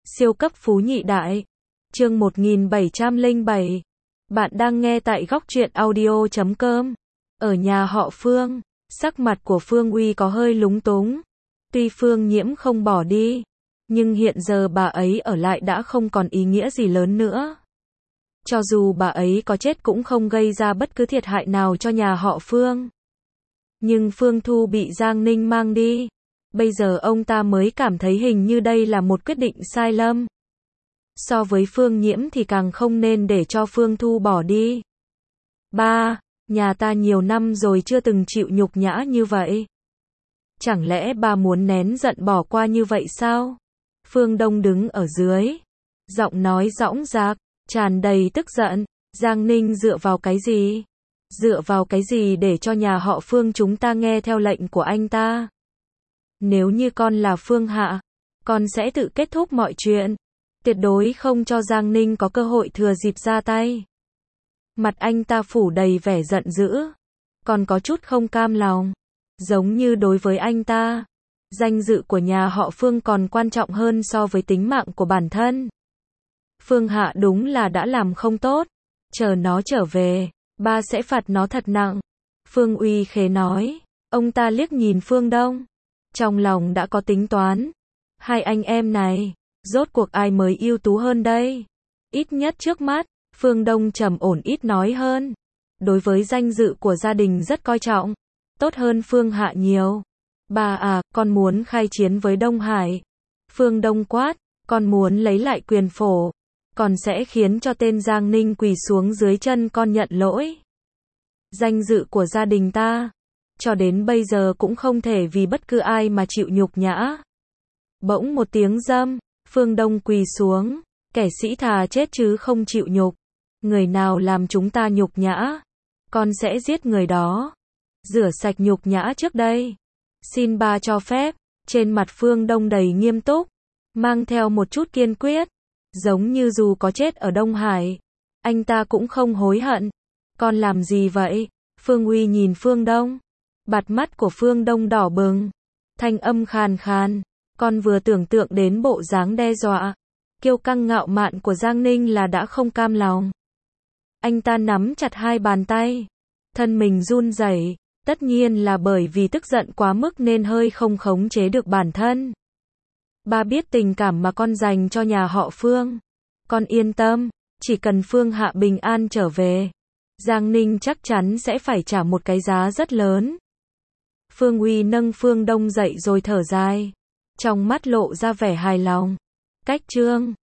Siêu cấp phú nhị đại. Chương 1707. Bạn đang nghe tại góc truyện audio.com. Ở nhà họ Phương, sắc mặt của Phương Uy có hơi lúng túng. Tuy Phương Nhiễm không bỏ đi, nhưng hiện giờ bà ấy ở lại đã không còn ý nghĩa gì lớn nữa. Cho dù bà ấy có chết cũng không gây ra bất cứ thiệt hại nào cho nhà họ Phương. Nhưng Phương Thu bị Giang Ninh mang đi. Bây giờ ông ta mới cảm thấy hình như đây là một quyết định sai lầm. So với Phương Nhiễm thì càng không nên để cho Phương Thu bỏ đi. Ba, nhà ta nhiều năm rồi chưa từng chịu nhục nhã như vậy. Chẳng lẽ bà muốn nén giận bỏ qua như vậy sao? Phương Đông đứng ở dưới, giọng nói dõng dạc, tràn đầy tức giận. Giang Ninh dựa vào cái gì? Dựa vào cái gì để cho nhà họ Phương chúng ta nghe theo lệnh của anh ta? Nếu như con là Phương Hạ, con sẽ tự kết thúc mọi chuyện. Tuyệt đối không cho Giang Ninh có cơ hội thừa dịp ra tay. Mặt anh ta phủ đầy vẻ giận dữ, còn có chút không cam lòng. Giống như đối với anh ta, danh dự của nhà họ Phương còn quan trọng hơn so với tính mạng của bản thân. Phương Hạ đúng là đã làm không tốt. Chờ nó trở về, ba sẽ phạt nó thật nặng. Phương Uy khế nói. Ông ta liếc nhìn Phương Đông, trong lòng đã có tính toán. Hai anh em này, rốt cuộc ai mới ưu tú hơn đây? Ít nhất trước mắt, Phương Đông trầm ổn ít nói hơn. Đối với danh dự của gia đình rất coi trọng. Tốt hơn Phương Hạ nhiều. Bà à, con muốn khai chiến với Đông Hải. Phương Đông quát, con muốn lấy lại quyền phổ. Con sẽ khiến cho tên Giang Ninh quỳ xuống dưới chân con nhận lỗi. Danh dự của gia đình ta, cho đến bây giờ cũng không thể vì bất cứ ai mà chịu nhục nhã. Bỗng một tiếng râm, Phương Đông quỳ xuống. Kẻ sĩ thà chết chứ không chịu nhục. Người nào làm chúng ta nhục nhã, con sẽ giết người đó. Rửa sạch nhục nhã trước đây. Xin ba cho phép. Trên mặt Phương Đông đầy nghiêm túc, mang theo một chút kiên quyết. Giống như dù có chết ở Đông Hải, anh ta cũng không hối hận. Con làm gì vậy? Phương Uy nhìn Phương Đông. Bạt mắt của Phương Đông đỏ bừng. Thanh âm khàn khàn. Con vừa tưởng tượng đến bộ dáng đe dọa, kiêu căng ngạo mạn của Giang Ninh là đã không cam lòng. Anh ta nắm chặt hai bàn tay. Thân mình run rẩy. Tất nhiên là bởi vì tức giận quá mức nên hơi không khống chế được bản thân. Ba biết tình cảm mà con dành cho nhà họ Phương. Con yên tâm, chỉ cần Phương Hạ bình an trở về, Giang Ninh chắc chắn sẽ phải trả một cái giá rất lớn. Phương Uy nâng Phương Đông dậy rồi thở dài, trong mắt lộ ra vẻ hài lòng. Cách chương